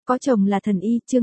Có chồng là thần y, chương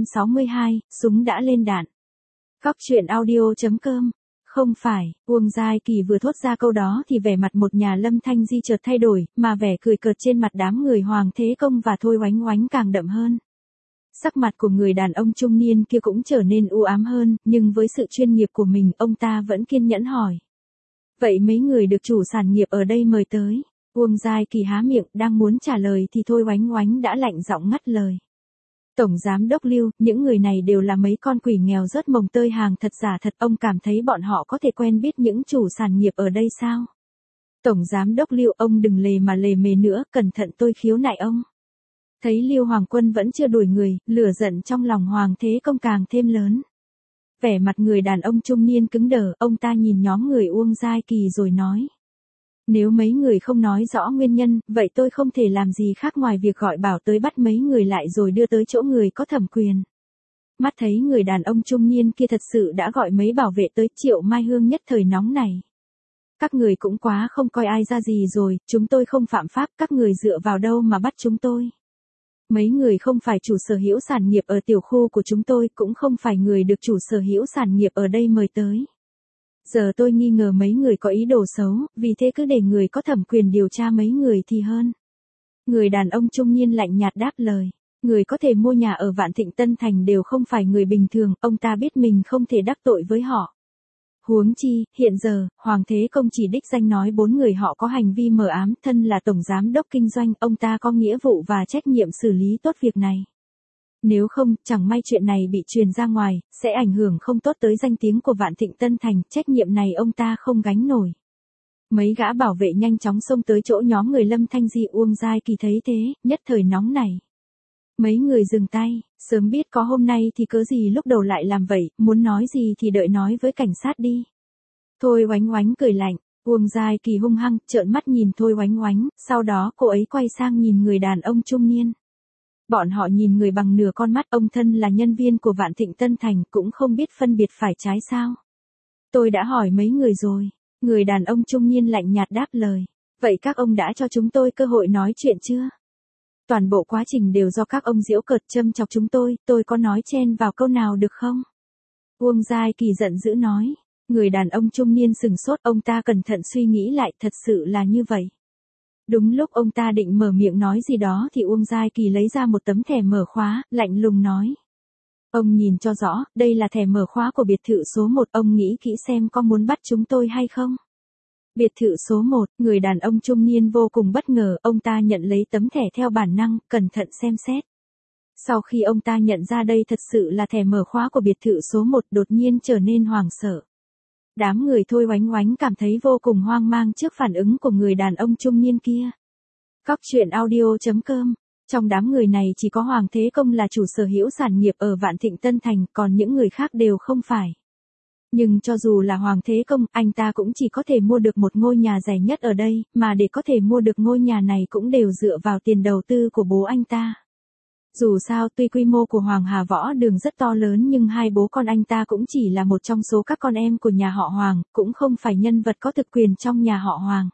262, súng đã lên đạn. Góc truyện audio.com. Không phải, Uông Giai Kỳ vừa thốt ra câu đó thì vẻ mặt một nhà Lâm Thanh Di chợt thay đổi, mà vẻ cười cợt trên mặt đám người Hoàng Thế Công và Thôi Oánh Oánh càng đậm hơn. Sắc mặt của người đàn ông trung niên kia cũng trở nên u ám hơn, nhưng với sự chuyên nghiệp của mình, ông ta vẫn kiên nhẫn hỏi. Vậy mấy người được chủ sản nghiệp ở đây mời tới? Uông Giai Kỳ há miệng, đang muốn trả lời thì Thôi Oánh Oánh đã lạnh giọng ngắt lời. Tổng Giám Đốc Lưu, những người này đều là mấy con quỷ nghèo rớt mồng tơi hàng thật giả thật, ông cảm thấy bọn họ có thể quen biết những chủ sản nghiệp ở đây sao? Tổng Giám Đốc Lưu, ông đừng lề mà lề mề nữa, cẩn thận tôi khiếu nại ông. Thấy Lưu Hoàng Quân vẫn chưa đuổi người, lửa giận trong lòng Hoàng Thế Công càng thêm lớn. Vẻ mặt người đàn ông trung niên cứng đờ, ông ta nhìn nhóm người Uông Giai Kỳ rồi nói. Nếu mấy người không nói rõ nguyên nhân, vậy tôi không thể làm gì khác ngoài việc gọi bảo tới bắt mấy người lại rồi đưa tới chỗ người có thẩm quyền. Mắt thấy người đàn ông trung niên kia thật sự đã gọi mấy bảo vệ tới, Triệu Mai Hương nhất thời nóng này. Các người cũng quá không coi ai ra gì rồi, chúng tôi không phạm pháp, các người dựa vào đâu mà bắt chúng tôi. Mấy người không phải chủ sở hữu sản nghiệp ở tiểu khu của chúng tôi, cũng không phải người được chủ sở hữu sản nghiệp ở đây mời tới. Giờ tôi nghi ngờ mấy người có ý đồ xấu, vì thế cứ để người có thẩm quyền điều tra mấy người thì hơn. Người đàn ông trung niên lạnh nhạt đáp lời. Người có thể mua nhà ở Vạn Thịnh Tân Thành đều không phải người bình thường, ông ta biết mình không thể đắc tội với họ. Huống chi, hiện giờ, Hoàng Thế Công chỉ đích danh nói 4 người họ có hành vi mờ ám, thân là tổng giám đốc kinh doanh, ông ta có nghĩa vụ và trách nhiệm xử lý tốt việc này. Nếu không, chẳng may chuyện này bị truyền ra ngoài, sẽ ảnh hưởng không tốt tới danh tiếng của Vạn Thịnh Tân Thành, trách nhiệm này ông ta không gánh nổi. Mấy gã bảo vệ nhanh chóng xông tới chỗ nhóm người Lâm Thanh Di. Uông Giai Kỳ thấy thế, nhất thời nóng nảy. Mấy người dừng tay, sớm biết có hôm nay thì cớ gì lúc đầu lại làm vậy, muốn nói gì thì đợi nói với cảnh sát đi. Thôi Oánh Oánh cười lạnh, Uông Giai Kỳ hung hăng, trợn mắt nhìn Thôi Oánh Oánh, sau đó cô ấy quay sang nhìn người đàn ông trung niên. Bọn họ nhìn người bằng nửa con mắt, ông thân là nhân viên của Vạn Thịnh Tân Thành cũng không biết phân biệt phải trái sao. Tôi đã hỏi mấy người rồi, người đàn ông trung niên lạnh nhạt đáp lời. Vậy các ông đã cho chúng tôi cơ hội nói chuyện chưa? Toàn bộ quá trình đều do các ông giễu cợt châm chọc chúng tôi có nói chen vào câu nào được không? Uông Giai Kỳ giận dữ nói. Người đàn ông trung niên sừng sốt, ông ta cẩn thận suy nghĩ lại, thật sự là như vậy. Đúng lúc ông ta định mở miệng nói gì đó thì Uông Giai Kỳ lấy ra một tấm thẻ mở khóa, lạnh lùng nói. Ông nhìn cho rõ, đây là thẻ mở khóa của biệt thự số 1, ông nghĩ kỹ xem có muốn bắt chúng tôi hay không? Biệt thự số 1, người đàn ông trung niên vô cùng bất ngờ, ông ta nhận lấy tấm thẻ theo bản năng, cẩn thận xem xét. Sau khi ông ta nhận ra đây thật sự là thẻ mở khóa của biệt thự số 1, đột nhiên trở nên hoảng sợ. Đám người Thôi Oánh Oánh cảm thấy vô cùng hoang mang trước phản ứng của người đàn ông trung niên kia. Góc truyện audio.com. Trong đám người này chỉ có Hoàng Thế Công là chủ sở hữu sản nghiệp ở Vạn Thịnh Tân Thành, còn những người khác đều không phải. Nhưng cho dù là Hoàng Thế Công, anh ta cũng chỉ có thể mua được một ngôi nhà rẻ nhất ở đây, mà để có thể mua được ngôi nhà này cũng đều dựa vào tiền đầu tư của bố anh ta. Dù sao, tuy quy mô của Hoàng Hà Võ Đường rất to lớn nhưng hai bố con anh ta cũng chỉ là một trong số các con em của nhà họ Hoàng, cũng không phải nhân vật có thực quyền trong nhà họ Hoàng.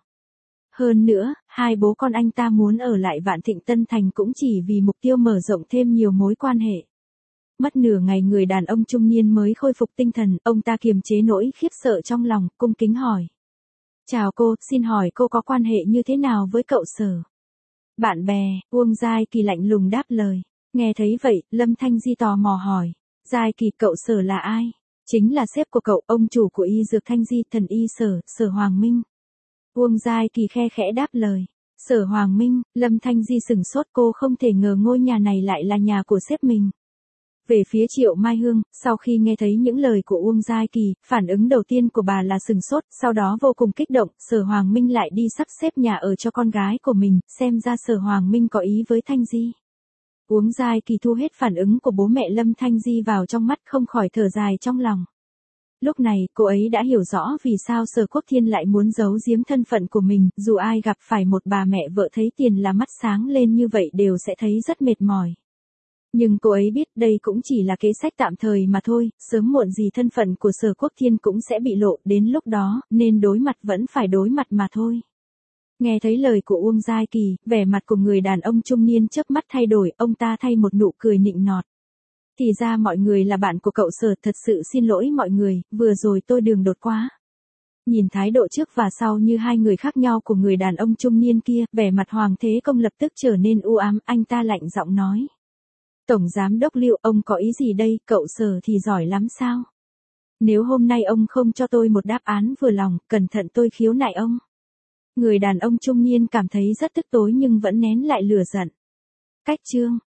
Hơn nữa, hai bố con anh ta muốn ở lại Vạn Thịnh Tân Thành cũng chỉ vì mục tiêu mở rộng thêm nhiều mối quan hệ. Mất nửa ngày người đàn ông trung niên mới khôi phục tinh thần, ông ta kiềm chế nỗi khiếp sợ trong lòng, cung kính hỏi. Chào cô, xin hỏi cô có quan hệ như thế nào với cậu Sở? Bạn bè, Uông Giai Kỳ lạnh lùng đáp lời. Nghe thấy vậy, Lâm Thanh Di tò mò hỏi. Giai Kỳ, cậu Sở là ai? Chính là sếp của cậu, ông chủ của y dược Thanh Di, thần y Sở, Sở Hoàng Minh. Uông Giai Kỳ khe khẽ đáp lời. Sở Hoàng Minh, Lâm Thanh Di sửng sốt, cô không thể ngờ ngôi nhà này lại là nhà của sếp mình. Về phía Triệu Mai Hương, sau khi nghe thấy những lời của Uông Giai Kỳ, phản ứng đầu tiên của bà là sừng sốt, sau đó vô cùng kích động, Sở Hoàng Minh lại đi sắp xếp nhà ở cho con gái của mình, xem ra Sở Hoàng Minh có ý với Thanh Di. Uông Giai Kỳ thu hết phản ứng của bố mẹ Lâm Thanh Di vào trong mắt, không khỏi thở dài trong lòng. Lúc này, cô ấy đã hiểu rõ vì sao Sở Quốc Thiên lại muốn giấu giếm thân phận của mình, dù ai gặp phải một bà mẹ vợ thấy tiền là mắt sáng lên như vậy đều sẽ thấy rất mệt mỏi. Nhưng cô ấy biết đây cũng chỉ là kế sách tạm thời mà thôi, sớm muộn gì thân phận của Sở Quốc Thiên cũng sẽ bị lộ, đến lúc đó, nên đối mặt vẫn phải đối mặt mà thôi. Nghe thấy lời của Uông Giai Kỳ, vẻ mặt của người đàn ông trung niên chớp mắt thay đổi, ông ta thay một nụ cười nịnh nọt. Thì ra mọi người là bạn của cậu Sở, thật sự xin lỗi mọi người, vừa rồi tôi đường đột quá. Nhìn thái độ trước và sau như hai người khác nhau của người đàn ông trung niên kia, vẻ mặt Hoàng Thế Công lập tức trở nên u ám, anh ta lạnh giọng nói. Tổng Giám đốc Lưu, ông có ý gì đây, cậu Sở thì giỏi lắm sao? Nếu hôm nay ông không cho tôi một đáp án vừa lòng, cẩn thận tôi khiếu nại ông. Người đàn ông trung niên cảm thấy rất tức tối nhưng vẫn nén lại lửa giận. Cách chương